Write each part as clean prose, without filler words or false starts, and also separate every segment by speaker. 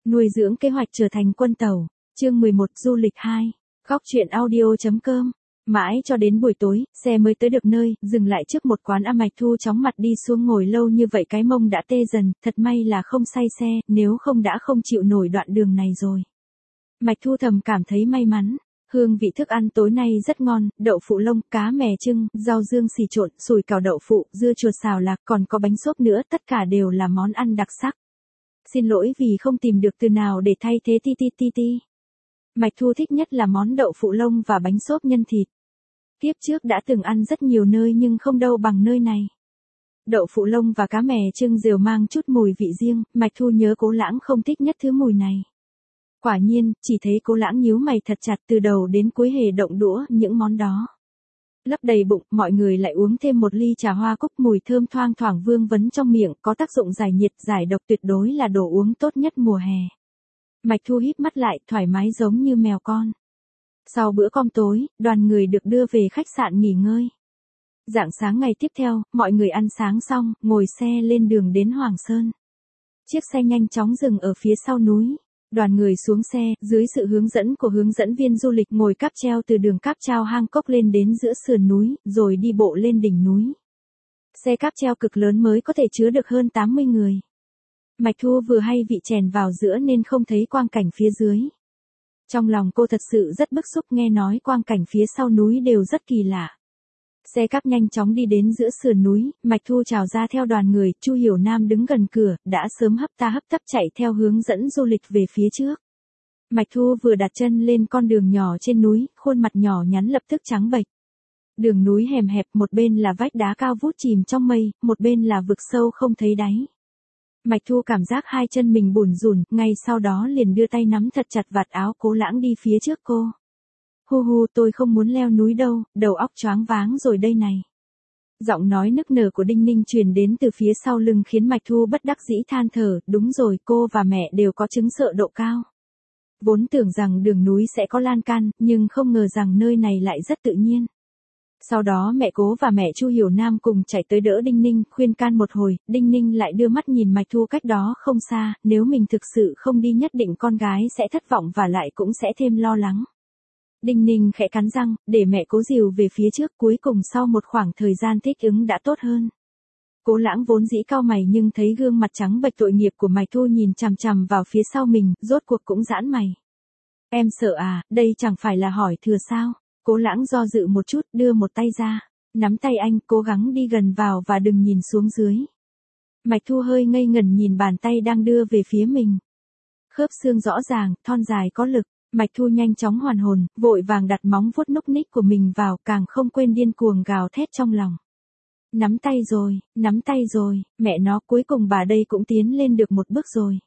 Speaker 1: Nuôi dưỡng kế hoạch trở thành quân tàu. Chương 11 du lịch 2. Góc truyện audio.com. Mãi cho đến buổi tối, xe mới tới được nơi, dừng lại trước một quán ăn. Mạch Thu chóng mặt đi xuống, ngồi lâu như vậy cái mông đã tê dần, thật may là không say xe, nếu không đã không chịu nổi đoạn đường này rồi. Mạch Thu thầm cảm thấy may mắn. Hương vị thức ăn tối nay rất ngon, đậu phụ lông, cá mè trưng, rau dương xì trộn, sủi cảo đậu phụ, dưa chuột xào lạc, còn có bánh xốp nữa, tất cả đều là món ăn đặc sắc. Xin lỗi vì không tìm được từ nào để thay thế ti. Mạch Thu thích nhất là món đậu phụ lông và bánh xốp nhân thịt. Kiếp trước đã từng ăn rất nhiều nơi nhưng không đâu bằng nơi này. Đậu phụ lông và cá mè trưng đều mang chút mùi vị riêng, Mạch Thu nhớ Cố Lãng không thích nhất thứ mùi này. Quả nhiên, chỉ thấy Cố Lãng nhíu mày thật chặt, từ đầu đến cuối hề động đũa những món đó. Lấp đầy bụng, mọi người lại uống thêm một ly trà hoa cúc, mùi thơm thoang thoảng vương vấn trong miệng, có tác dụng giải nhiệt, giải độc, tuyệt đối là đồ uống tốt nhất mùa hè. Mạch Thu híp mắt lại, thoải mái giống như mèo con. Sau bữa cơm tối, đoàn người được đưa về khách sạn nghỉ ngơi. Rạng sáng ngày tiếp theo, mọi người ăn sáng xong, ngồi xe lên đường đến Hoàng Sơn. Chiếc xe nhanh chóng dừng ở phía sau núi. Đoàn người xuống xe, dưới sự hướng dẫn của hướng dẫn viên du lịch, ngồi cáp treo từ đường cáp treo hang cốc lên đến giữa sườn núi, rồi đi bộ lên đỉnh núi. Xe cáp treo cực lớn mới có thể chứa được hơn 80 người. Mạch Thu vừa hay bị chèn vào giữa nên không thấy quang cảnh phía dưới. Trong lòng cô thật sự rất bức xúc, nghe nói quang cảnh phía sau núi đều rất kỳ lạ. Xe cáp nhanh chóng đi đến giữa sườn núi, Mạch Thu chào ra theo đoàn người, Chu Hiểu Nam đứng gần cửa, đã sớm hấp ta hấp tấp chạy theo hướng dẫn du lịch về phía trước. Mạch Thu vừa đặt chân lên con đường nhỏ trên núi, khuôn mặt nhỏ nhắn lập tức trắng bệch. Đường núi hẻm hẹp, một bên là vách đá cao vút chìm trong mây, một bên là vực sâu không thấy đáy. Mạch Thu cảm giác hai chân mình bủn rủn, ngay sau đó liền đưa tay nắm thật chặt vạt áo Cố Lãng đi phía trước cô. Hu, tôi không muốn leo núi đâu, đầu óc choáng váng rồi đây này. Giọng nói nức nở của Đinh Ninh truyền đến từ phía sau lưng khiến Mạch Thu bất đắc dĩ than thở, đúng rồi, cô và mẹ đều có chứng sợ độ cao. Vốn tưởng rằng đường núi sẽ có lan can, nhưng không ngờ rằng nơi này lại rất tự nhiên. Sau đó mẹ Cố và mẹ Chu Hiểu Nam cùng chạy tới đỡ Đinh Ninh, khuyên can một hồi, Đinh Ninh lại đưa mắt nhìn Mạch Thu cách đó không xa, nếu mình thực sự không đi nhất định con gái sẽ thất vọng và lại cũng sẽ thêm lo lắng. Đinh Ninh khẽ cắn răng, để mẹ Cố dìu về phía trước, cuối cùng sau một khoảng thời gian thích ứng đã tốt hơn. Cố Lãng vốn dĩ cau mày nhưng thấy gương mặt trắng bệch tội nghiệp của Mạch Thu nhìn chằm chằm vào phía sau mình, rốt cuộc cũng giãn mày. Em sợ à, đây chẳng phải là hỏi thừa sao? Cố Lãng do dự một chút, đưa một tay ra, nắm tay anh, cố gắng đi gần vào và đừng nhìn xuống dưới. Mạch Thu hơi ngây ngẩn nhìn bàn tay đang đưa về phía mình. Khớp xương rõ ràng, thon dài có lực. Mạch Thu nhanh chóng hoàn hồn, vội vàng đặt móng vuốt núc ních của mình vào, càng không quên điên cuồng gào thét trong lòng. Nắm tay rồi, mẹ nó, cuối cùng bà đây cũng tiến lên được một bước rồi.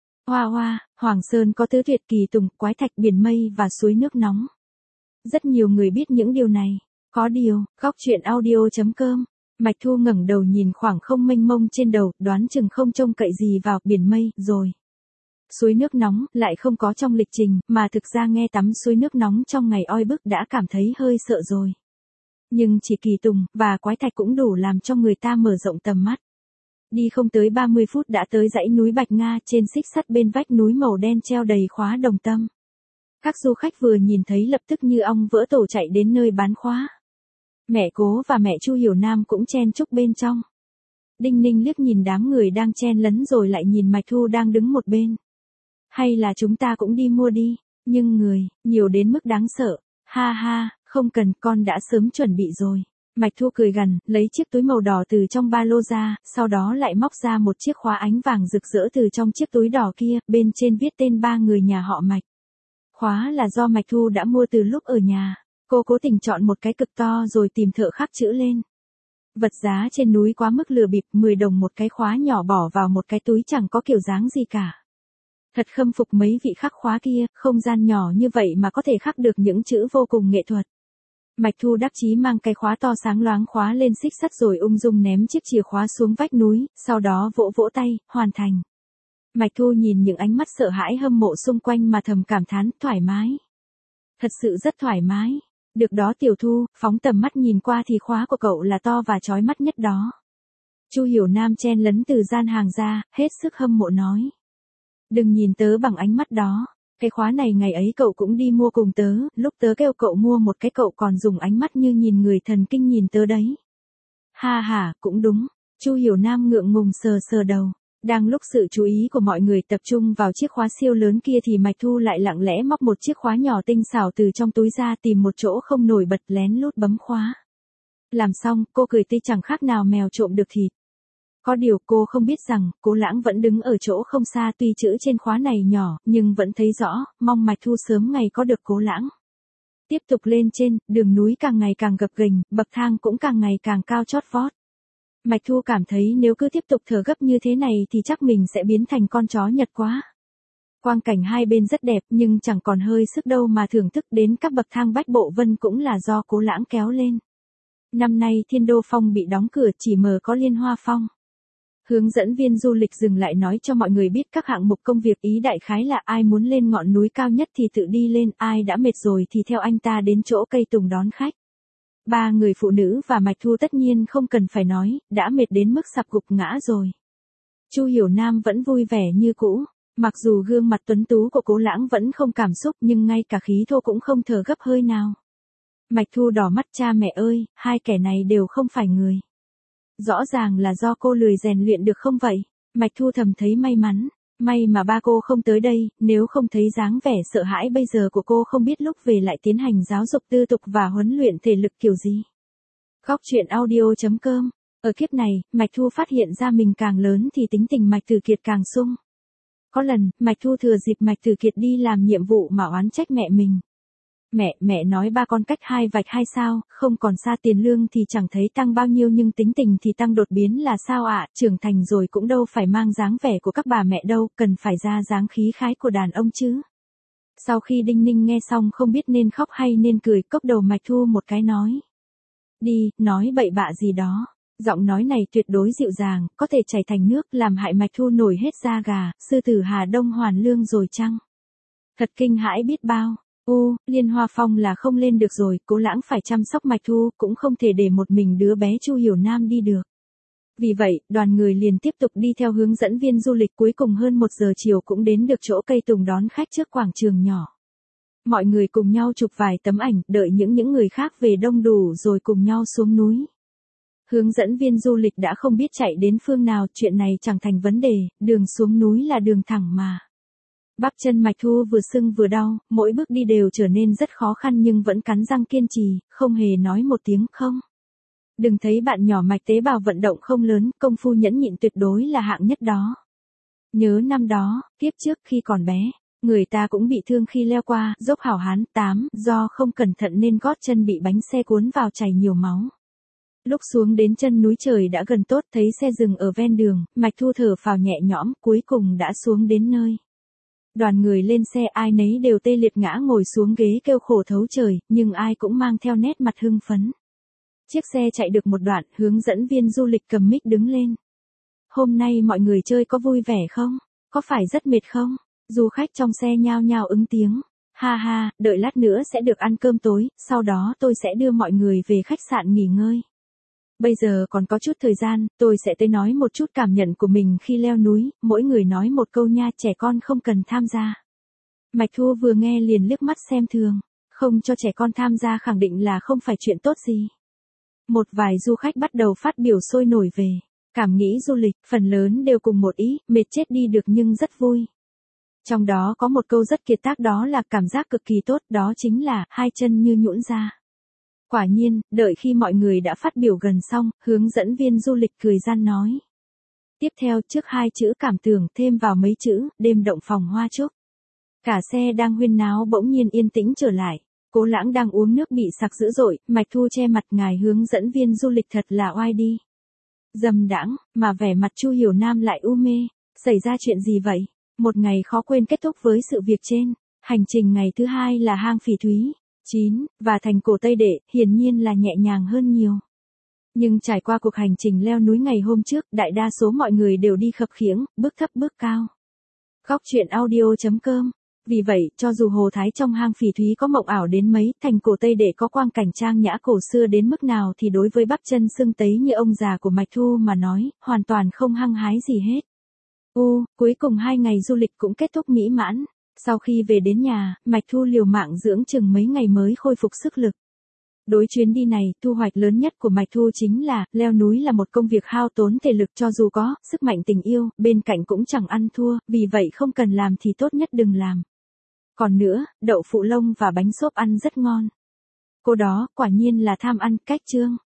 Speaker 1: Hoa, Hoàng Sơn có tứ tuyệt kỳ tùng, quái thạch, biển mây và suối nước nóng. Rất nhiều người biết những điều này. Có điều, góc truyện audio.com. Mạch Thu ngẩng đầu nhìn khoảng không mênh mông trên đầu, đoán chừng không trông cậy gì vào biển mây, rồi. Suối nước nóng, lại không có trong lịch trình, mà thực ra nghe tắm suối nước nóng trong ngày oi bức đã cảm thấy hơi sợ rồi. Nhưng chỉ kỳ tùng, và quái thạch cũng đủ làm cho người ta mở rộng tầm mắt. Đi không tới 30 phút đã tới dãy núi Bạch Nga, trên xích sắt bên vách núi màu đen treo đầy khóa đồng tâm. Các du khách vừa nhìn thấy lập tức như ong vỡ tổ chạy đến nơi bán khóa. Mẹ Cố và mẹ Chu Hiểu Nam cũng chen chúc bên trong. Đinh Ninh liếc nhìn đám người đang chen lấn rồi lại nhìn Mạch Thu đang đứng một bên. Hay là chúng ta cũng đi mua đi, nhưng người, nhiều đến mức đáng sợ. Ha, không cần, con đã sớm chuẩn bị rồi. Mạch Thu cười gằn, lấy chiếc túi màu đỏ từ trong ba lô ra, sau đó lại móc ra một chiếc khóa ánh vàng rực rỡ từ trong chiếc túi đỏ kia, bên trên viết tên 3 người nhà họ Mạch. Khóa là do Mạch Thu đã mua từ lúc ở nhà. Cô cố tình chọn một cái cực to rồi tìm thợ khắc chữ lên. Vật giá trên núi quá mức lừa bịp, 10 đồng một cái khóa nhỏ bỏ vào một cái túi chẳng có kiểu dáng gì cả. Thật khâm phục mấy vị khắc khóa kia, không gian nhỏ như vậy mà có thể khắc được những chữ vô cùng nghệ thuật. Mạch Thu đắc chí mang cái khóa to sáng loáng khóa lên xích sắt rồi ung dung ném chiếc chìa khóa xuống vách núi, sau đó vỗ tay, hoàn thành. Mạch Thu nhìn những ánh mắt sợ hãi hâm mộ xung quanh mà thầm cảm thán, thoải mái. Thật sự rất thoải mái. Được đó Tiểu Thu, phóng tầm mắt nhìn qua thì khóa của cậu là to và chói mắt nhất đó. Chu Hiểu Nam chen lấn từ gian hàng ra, hết sức hâm mộ nói. Đừng nhìn tớ bằng ánh mắt đó. Cái khóa này ngày ấy cậu cũng đi mua cùng tớ, lúc tớ kêu cậu mua một cái cậu còn dùng ánh mắt như nhìn người thần kinh nhìn tớ đấy. Ha ha, cũng đúng. Chu Hiểu Nam ngượng ngùng sờ sờ đầu. Đang lúc sự chú ý của mọi người tập trung vào chiếc khóa siêu lớn kia thì Mạch Thu lại lặng lẽ móc một chiếc khóa nhỏ tinh xảo từ trong túi ra, tìm một chỗ không nổi bật lén lút bấm khóa. Làm xong, cô cười tươi chẳng khác nào mèo trộm được thịt. Có điều cô không biết rằng, Cố Lãng vẫn đứng ở chỗ không xa, tuy chữ trên khóa này nhỏ, nhưng vẫn thấy rõ, mong Mạch Thu sớm ngày có được Cố Lãng. Tiếp tục lên trên, đường núi càng ngày càng gập ghềnh, bậc thang cũng càng ngày càng cao chót vót. Mạch Thu cảm thấy nếu cứ tiếp tục thở gấp như thế này thì chắc mình sẽ biến thành con chó Nhật quá. Quang cảnh hai bên rất đẹp nhưng chẳng còn hơi sức đâu mà thưởng thức, đến các bậc thang Bách Bộ Vân cũng là do Cố Lãng kéo lên. Năm nay Thiên Đô Phong bị đóng cửa, chỉ mở có Liên Hoa Phong. Hướng dẫn viên du lịch dừng lại nói cho mọi người biết các hạng mục công việc, ý đại khái là ai muốn lên ngọn núi cao nhất thì tự đi lên, ai đã mệt rồi thì theo anh ta đến chỗ cây tùng đón khách. Ba người phụ nữ và Mạch Thu tất nhiên không cần phải nói, đã mệt đến mức sập gục ngã rồi. Chu Hiểu Nam vẫn vui vẻ như cũ, mặc dù gương mặt tuấn tú của Cố Lãng vẫn không cảm xúc nhưng ngay cả khí thô cũng không thở gấp hơi nào. Mạch Thu đỏ mắt, cha mẹ ơi, hai kẻ này đều không phải người. Rõ ràng là do cô lười rèn luyện được không vậy? Mạch Thu thầm thấy may mắn, may mà ba cô không tới đây, nếu không thấy dáng vẻ sợ hãi bây giờ của cô không biết lúc về lại tiến hành giáo dục tư tục và huấn luyện thể lực kiểu gì. Góc truyện audio.com. Ở kiếp này, Mạch Thu phát hiện ra mình càng lớn thì tính tình Mạch Tử Kiệt càng sung. Có lần, Mạch Thu thừa dịp Mạch Tử Kiệt đi làm nhiệm vụ mà oán trách mẹ mình. Mẹ nói ba con cách 2 vạch 2 sao, không còn xa, tiền lương thì chẳng thấy tăng bao nhiêu nhưng tính tình thì tăng đột biến là sao ạ, trưởng thành rồi cũng đâu phải mang dáng vẻ của các bà mẹ đâu, cần phải ra dáng khí khái của đàn ông chứ. Sau khi Đinh Ninh nghe xong không biết nên khóc hay nên cười, cốc đầu Mạch Thu một cái nói. Đi, nói bậy bạ gì đó. Giọng nói này tuyệt đối dịu dàng, có thể chảy thành nước, làm hại Mạch Thu nổi hết da gà, sư tử Hà Đông hoàn lương rồi chăng? Thật kinh hãi biết bao. Liên Hoa Phong là không lên được rồi, Cố Lãng phải chăm sóc Mạch Thu, cũng không thể để một mình đứa bé Chu Hiểu Nam đi được. Vì vậy, đoàn người liền tiếp tục đi theo hướng dẫn viên du lịch, cuối cùng hơn 1 giờ chiều cũng đến được chỗ cây tùng đón khách trước quảng trường nhỏ. Mọi người cùng nhau chụp vài tấm ảnh, đợi những người khác về đông đủ rồi cùng nhau xuống núi. Hướng dẫn viên du lịch đã không biết chạy đến phương nào, chuyện này chẳng thành vấn đề, đường xuống núi là đường thẳng mà. Bắp chân Mạch Thu vừa sưng vừa đau, mỗi bước đi đều trở nên rất khó khăn nhưng vẫn cắn răng kiên trì, không hề nói một tiếng không. Đừng thấy bạn nhỏ Mạch tế bào vận động không lớn, công phu nhẫn nhịn tuyệt đối là hạng nhất đó. Nhớ năm đó, kiếp trước khi còn bé, người ta cũng bị thương khi leo qua dốc Hảo Hán 8, do không cẩn thận nên gót chân bị bánh xe cuốn vào chảy nhiều máu. Lúc xuống đến chân núi trời đã gần tốt, thấy xe dừng ở ven đường, Mạch Thu thở phào nhẹ nhõm, cuối cùng đã xuống đến nơi. Đoàn người lên xe ai nấy đều tê liệt ngã ngồi xuống ghế kêu khổ thấu trời, nhưng ai cũng mang theo nét mặt hưng phấn. Chiếc xe chạy được một đoạn, hướng dẫn viên du lịch cầm mic đứng lên. Hôm nay mọi người chơi có vui vẻ không? Có phải rất mệt không? Du khách trong xe nhao nhao ứng tiếng. Ha ha, đợi lát nữa sẽ được ăn cơm tối, sau đó tôi sẽ đưa mọi người về khách sạn nghỉ ngơi. Bây giờ còn có chút thời gian, tôi sẽ tới nói một chút cảm nhận của mình khi leo núi, mỗi người nói một câu nha, trẻ con không cần tham gia. Mạch Thu vừa nghe liền liếc mắt xem thường, không cho trẻ con tham gia khẳng định là không phải chuyện tốt gì. Một vài du khách bắt đầu phát biểu sôi nổi về cảm nghĩ du lịch, phần lớn đều cùng một ý, mệt chết đi được nhưng rất vui. Trong đó có một câu rất kiệt tác, đó là cảm giác cực kỳ tốt, đó chính là hai chân như nhũn ra. Quả nhiên, đợi khi mọi người đã phát biểu gần xong, hướng dẫn viên du lịch cười gian nói. Tiếp theo trước 2 chữ cảm tưởng thêm vào mấy chữ, đêm động phòng hoa trúc. Cả xe đang huyên náo bỗng nhiên yên tĩnh trở lại. Cố Lãng đang uống nước bị sặc dữ dội, Mạch Thu che mặt, ngài hướng dẫn viên du lịch thật là oai đi. Dâm đãng, mà vẻ mặt Chu Hiểu Nam lại u mê. Xảy ra chuyện gì vậy? Một ngày khó quên kết thúc với sự việc trên. Hành trình ngày thứ 2 là hang Phỉ Thúy 9, và thành cổ Tây Đệ, hiển nhiên là nhẹ nhàng hơn nhiều. Nhưng trải qua cuộc hành trình leo núi ngày hôm trước, đại đa số mọi người đều đi khập khiễng, bước thấp bước cao. Góc truyện audio.com. Vì vậy, cho dù Hồ Thái trong hang Phỉ Thúy có mộng ảo đến mấy, thành cổ Tây Đệ có quang cảnh trang nhã cổ xưa đến mức nào thì đối với bắp chân sưng tấy như ông già của Mạch Thu mà nói, hoàn toàn không hăng hái gì hết. Cuối cùng 2 ngày du lịch cũng kết thúc mỹ mãn. Sau khi về đến nhà, Mạch Thu liều mạng dưỡng chừng mấy ngày mới khôi phục sức lực. Đối chuyến đi này, thu hoạch lớn nhất của Mạch Thu chính là, leo núi là một công việc hao tốn thể lực cho dù có, sức mạnh tình yêu, bên cạnh cũng chẳng ăn thua, vì vậy không cần làm thì tốt nhất đừng làm. Còn nữa, đậu phụ lông và bánh xốp ăn rất ngon. Cô đó, quả nhiên là tham ăn, cách chương.